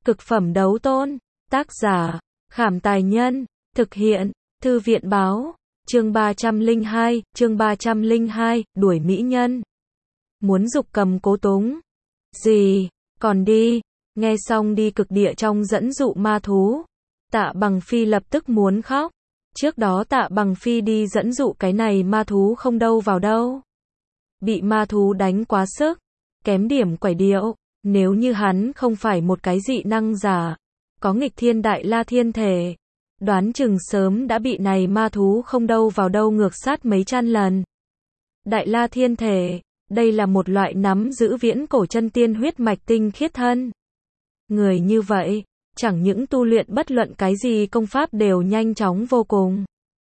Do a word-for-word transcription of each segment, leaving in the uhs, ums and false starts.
Cực phẩm đấu tôn. Tác giả, Khảm Tài Nhân. Thực hiện, Thư viện Báo. Chương ba trăm lẻ hai, chương ba trăm lẻ hai, đuổi mỹ nhân. Muốn dục cầm cố túng. Gì, còn đi. Nghe xong đi cực địa trong dẫn dụ ma thú. Tạ Bằng Phi lập tức muốn khóc. Trước đó Tạ Bằng Phi đi dẫn dụ cái này ma thú không đâu vào đâu. Bị ma thú đánh quá sức. Kém điểm quẩy điệu. Nếu như hắn không phải một cái dị năng giả, có nghịch thiên đại la thiên thể, đoán chừng sớm đã bị này ma thú không đâu vào đâu ngược sát mấy trăm lần. Đại la thiên thể, đây là một loại nắm giữ viễn cổ chân tiên huyết mạch tinh khiết thân. Người như vậy, chẳng những tu luyện bất luận cái gì công pháp đều nhanh chóng vô cùng.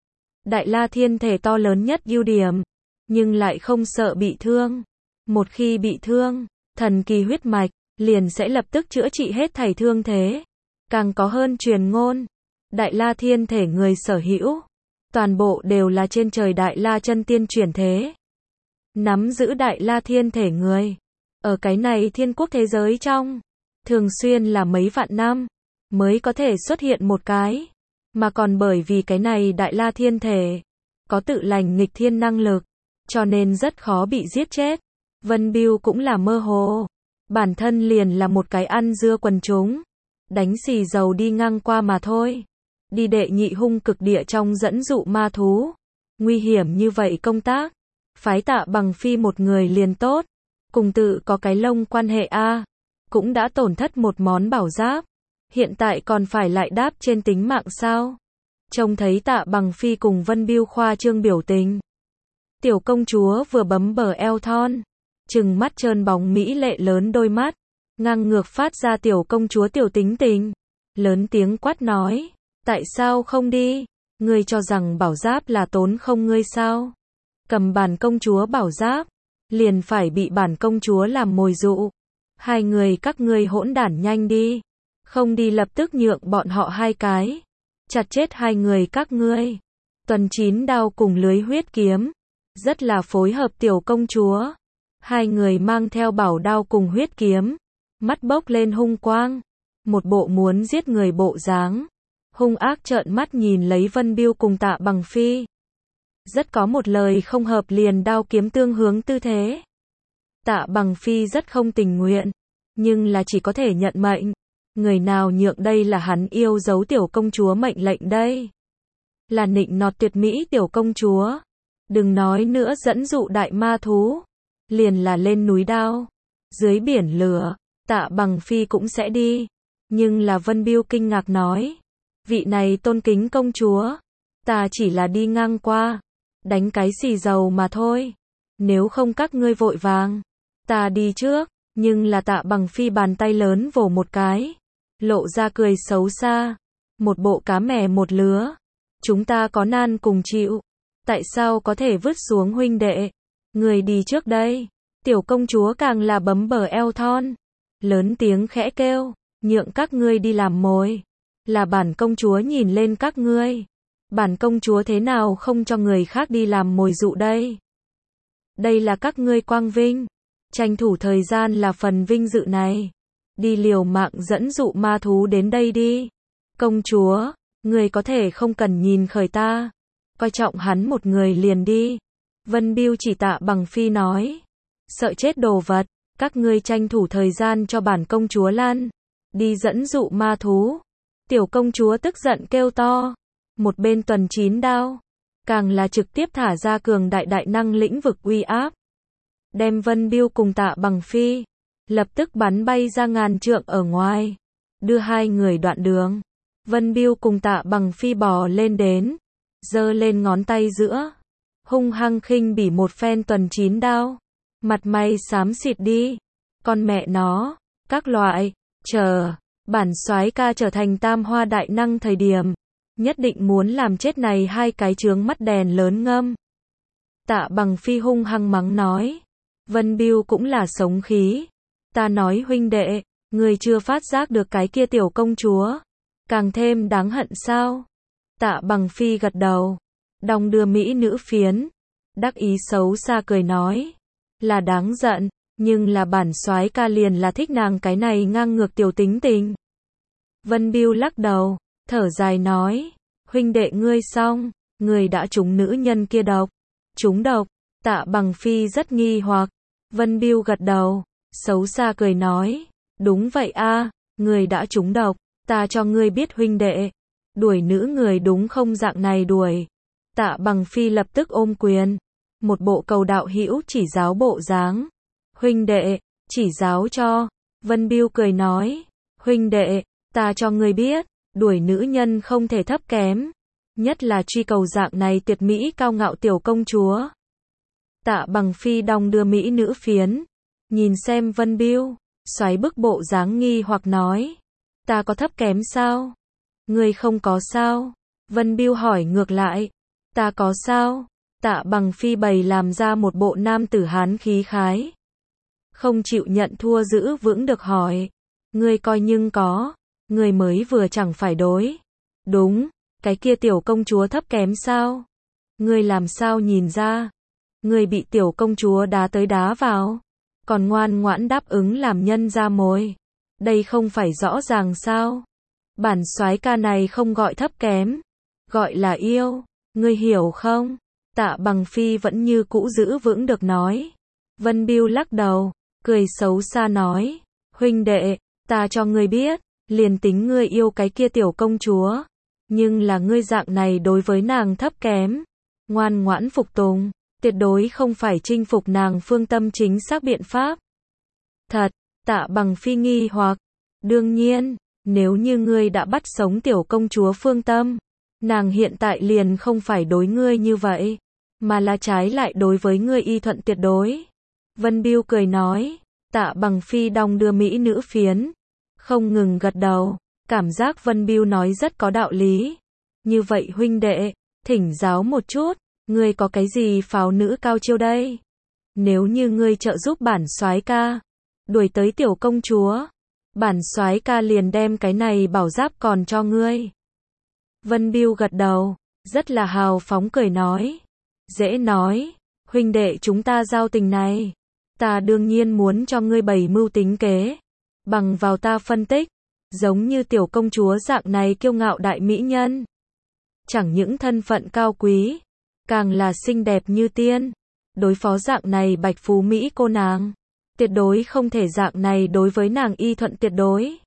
Đại la thiên thể to lớn nhất ưu điểm, nhưng lại không sợ bị thương. Một khi bị thương, thần kỳ huyết mạch liền sẽ lập tức chữa trị hết thảy thương thế. Càng có hơn truyền ngôn, Đại La thiên thể người sở hữu, toàn bộ đều là trên trời Đại La chân tiên chuyển thế. Nắm giữ Đại La thiên thể người, ở cái này thiên quốc thế giới trong, thường xuyên là mấy vạn năm mới có thể xuất hiện một cái, mà còn bởi vì cái này Đại La thiên thể có tự lành nghịch thiên năng lực, cho nên rất khó bị giết chết. Vân Bưu cũng là mơ hồ, bản thân liền là một cái ăn dưa quần chúng, đánh xì dầu đi ngang qua mà thôi. Đi đệ nhị hung cực địa trong dẫn dụ ma thú, nguy hiểm như vậy công tác, phái Tạ Bằng Phi một người liền tốt, cùng tự có cái lông quan hệ a, cũng đã tổn thất một món bảo giáp, hiện tại còn phải lại đáp trên tính mạng sao? Trông thấy Tạ Bằng Phi cùng Vân Bưu khoa trương biểu tình, tiểu công chúa vừa bấm bờ eo thon, trừng mắt trơn bóng mỹ lệ lớn đôi mắt, ngang ngược phát ra tiểu công chúa tiểu tính tình, lớn tiếng quát nói, tại sao không đi? Ngươi cho rằng bảo giáp là tốn không ngươi sao? Cầm bản công chúa bảo giáp, liền phải bị bản công chúa làm mồi dụ. Hai người các ngươi hỗn đản nhanh đi, không đi lập tức nhượng bọn họ hai cái, chặt chết hai người các ngươi. Tuần chín đao cùng lưới huyết kiếm, rất là phối hợp tiểu công chúa. Hai người mang theo bảo đao cùng huyết kiếm, mắt bốc lên hung quang, một bộ muốn giết người bộ dáng, hung ác trợn mắt nhìn lấy Vân Bưu cùng Tạ Bằng Phi. Rất có một lời không hợp liền đao kiếm tương hướng tư thế. Tạ Bằng Phi rất không tình nguyện, nhưng là chỉ có thể nhận mệnh. Người nào nhượng đây là hắn yêu dấu tiểu công chúa mệnh lệnh đây. Là nịnh nọt tuyệt mỹ tiểu công chúa. Đừng nói nữa dẫn dụ đại ma thú. Liền là lên núi đao, dưới biển lửa, Tạ Bằng Phi cũng sẽ đi. Nhưng là Vân Bưu kinh ngạc nói, vị này tôn kính công chúa, ta chỉ là đi ngang qua, đánh cái xì dầu mà thôi. Nếu không các ngươi vội vàng, ta đi trước. Nhưng là Tạ Bằng Phi bàn tay lớn vồ một cái, lộ ra cười xấu xa, một bộ cá mè một lứa. Chúng ta có nan cùng chịu, tại sao có thể vứt xuống huynh đệ? Người đi trước đây. Tiểu công chúa càng là bấm bờ eo thon, lớn tiếng khẽ kêu, nhượng các ngươi đi làm mồi. Là bản công chúa nhìn lên các ngươi. Bản công chúa thế nào không cho người khác đi làm mồi dụ đây? Đây là các ngươi quang vinh. Tranh thủ thời gian là phần vinh dự này. Đi liều mạng dẫn dụ ma thú đến đây đi. Công chúa, người có thể không cần nhìn khởi ta. Coi trọng hắn một người liền đi. Vân Bưu chỉ Tạ Bằng Phi nói, sợ chết đồ vật, các ngươi tranh thủ thời gian cho bản công chúa lan, đi dẫn dụ ma thú. Tiểu công chúa tức giận kêu to, một bên tuần chín đao, càng là trực tiếp thả ra cường đại đại năng lĩnh vực uy áp, đem Vân Bưu cùng Tạ Bằng Phi lập tức bắn bay ra ngàn trượng ở ngoài, đưa hai người đoạn đường. Vân Bưu cùng Tạ Bằng Phi bò lên đến, giơ lên ngón tay giữa, hung hăng khinh bỉ một phen tuần chín đao, mặt mày xám xịt đi, con mẹ nó, các loại, chờ, bản soái ca trở thành tam hoa đại năng thời điểm, nhất định muốn làm chết này hai cái chướng mắt đèn lớn ngâm. Tạ Bằng Phi hung hăng mắng nói, Vân Bưu cũng là sống khí, ta nói huynh đệ, người chưa phát giác được cái kia tiểu công chúa, càng thêm đáng hận sao? Tạ Bằng Phi gật đầu, đong đưa mỹ nữ phiến, đắc ý xấu xa cười nói, là đáng giận, nhưng là bản soái ca liền là thích nàng cái này ngang ngược tiểu tính tình. Vân Bưu lắc đầu, thở dài nói, huynh đệ ngươi xong, người đã trúng nữ nhân kia độc. Trúng độc, Tạ Bằng Phi rất nghi hoặc. Vân Bưu gật đầu, xấu xa cười nói, đúng vậy a, người đã trúng độc, ta cho ngươi biết huynh đệ. Đuổi nữ người đúng không dạng này đuổi. Tạ Bằng Phi lập tức ôm quyền, một bộ cầu đạo hữu chỉ giáo bộ dáng. Huynh đệ, chỉ giáo cho. Vân Bưu cười nói, huynh đệ, ta cho ngươi biết, đuổi nữ nhân không thể thấp kém, nhất là truy cầu dạng này tuyệt mỹ cao ngạo tiểu công chúa. Tạ Bằng Phi đong đưa mỹ nữ phiến, nhìn xem Vân Bưu, xoáy bức bộ dáng nghi hoặc nói, ta có thấp kém sao? Ngươi không có sao? Vân Bưu hỏi ngược lại, ta có sao? Tạ Bằng Phi bày làm ra một bộ nam tử hán khí khái, không chịu nhận thua giữ vững được hỏi, ngươi coi nhưng có, ngươi mới vừa chẳng phải đối. Đúng, cái kia tiểu công chúa thấp kém sao? Ngươi làm sao nhìn ra? Ngươi bị tiểu công chúa đá tới đá vào, còn ngoan ngoãn đáp ứng làm nhân ra mồi. Đây không phải rõ ràng sao? Bản soái ca này không gọi thấp kém, gọi là yêu, ngươi hiểu không? Tạ Bằng Phi vẫn như cũ giữ vững được nói. Vân Bưu lắc đầu, cười xấu xa nói, huynh đệ, ta cho ngươi biết, liền tính ngươi yêu cái kia tiểu công chúa, nhưng là ngươi dạng này đối với nàng thấp kém, ngoan ngoãn phục tùng, tuyệt đối không phải chinh phục nàng phương tâm chính xác biện pháp. Thật, Tạ Bằng Phi nghi hoặc, đương nhiên, nếu như ngươi đã bắt sống tiểu công chúa phương tâm, nàng hiện tại liền không phải đối ngươi như vậy, mà là trái lại đối với ngươi y thuận tuyệt đối. Vân Bưu cười nói, Tạ Bằng Phi đong đưa mỹ nữ phiến, không ngừng gật đầu, cảm giác Vân Bưu nói rất có đạo lý. Như vậy huynh đệ, thỉnh giáo một chút, ngươi có cái gì pháo nữ cao chiêu đây? Nếu như ngươi trợ giúp bản soái ca đuổi tới tiểu công chúa, bản soái ca liền đem cái này bảo giáp còn cho ngươi. Vân Bưu gật đầu, rất là hào phóng cười nói, dễ nói, huynh đệ chúng ta giao tình này, ta đương nhiên muốn cho ngươi bày mưu tính kế, bằng vào ta phân tích, giống như tiểu công chúa dạng này kiêu ngạo đại mỹ nhân, chẳng những thân phận cao quý, càng là xinh đẹp như tiên, đối phó dạng này bạch phú mỹ cô nàng, tuyệt đối không thể dạng này đối với nàng y thuận tuyệt đối.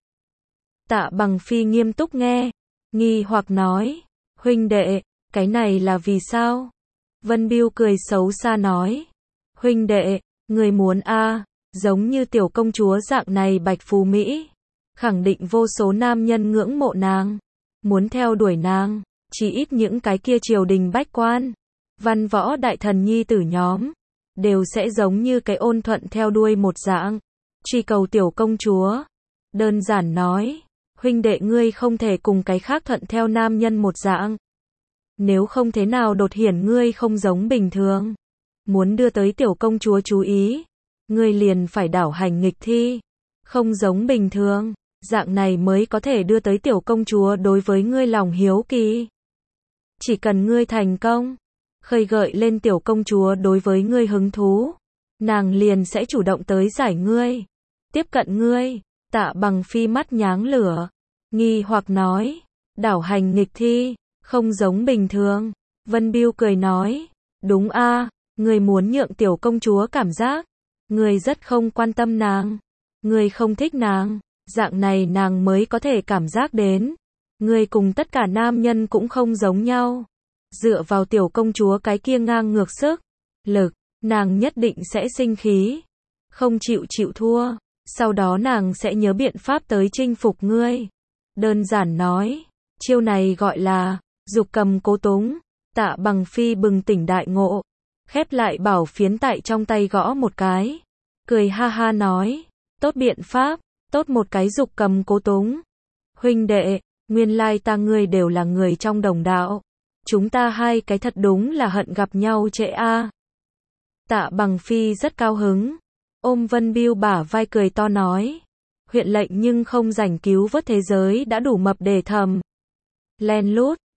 Tạ Bằng Phi nghiêm túc nghe, nghi hoặc nói, huynh đệ, cái này là vì sao? Vân Bưu cười xấu xa nói, huynh đệ, người muốn a, à, giống như tiểu công chúa dạng này bạch phú mỹ, khẳng định vô số nam nhân ngưỡng mộ nàng, muốn theo đuổi nàng, chỉ ít những cái kia triều đình bách quan, văn võ đại thần nhi tử nhóm, đều sẽ giống như cái ôn thuận theo đuôi một dạng, truy cầu tiểu công chúa. Đơn giản nói, huynh đệ ngươi không thể cùng cái khác thuận theo nam nhân một dạng. Nếu không thế nào đột hiển ngươi không giống bình thường. Muốn đưa tới tiểu công chúa chú ý, ngươi liền phải đảo hành nghịch thi. Không giống bình thường, dạng này mới có thể đưa tới tiểu công chúa đối với ngươi lòng hiếu kỳ. Chỉ cần ngươi thành công, khơi gợi lên tiểu công chúa đối với ngươi hứng thú, nàng liền sẽ chủ động tới giải ngươi, tiếp cận ngươi. Tạ Bằng Phi mắt nháng lửa, nghi hoặc nói, đảo hành nghịch thi, không giống bình thường. Vân Bưu cười nói, đúng a, à, ngươi muốn nhượng tiểu công chúa cảm giác, ngươi rất không quan tâm nàng, ngươi không thích nàng, dạng này nàng mới có thể cảm giác đến, ngươi cùng tất cả nam nhân cũng không giống nhau. Dựa vào tiểu công chúa cái kia ngang ngược sức, lực, nàng nhất định sẽ sinh khí, không chịu chịu thua, sau đó nàng sẽ nhớ biện pháp tới chinh phục ngươi. Đơn giản nói, chiêu này gọi là dục cầm cố túng. Tạ Bằng Phi bừng tỉnh đại ngộ, khép lại bảo phiến tại trong tay gõ một cái, cười ha ha nói, tốt biện pháp, tốt một cái dục cầm cố túng. Huynh đệ, nguyên lai ta ngươi đều là người trong đồng đạo. Chúng ta hai cái thật đúng là hận gặp nhau trễ a. À. Tạ Bằng Phi rất cao hứng, ôm Vân Bưu bả vai cười to nói, huyện lệnh nhưng không rảnh cứu vớt thế giới đã đủ mập để thầm. Len lút,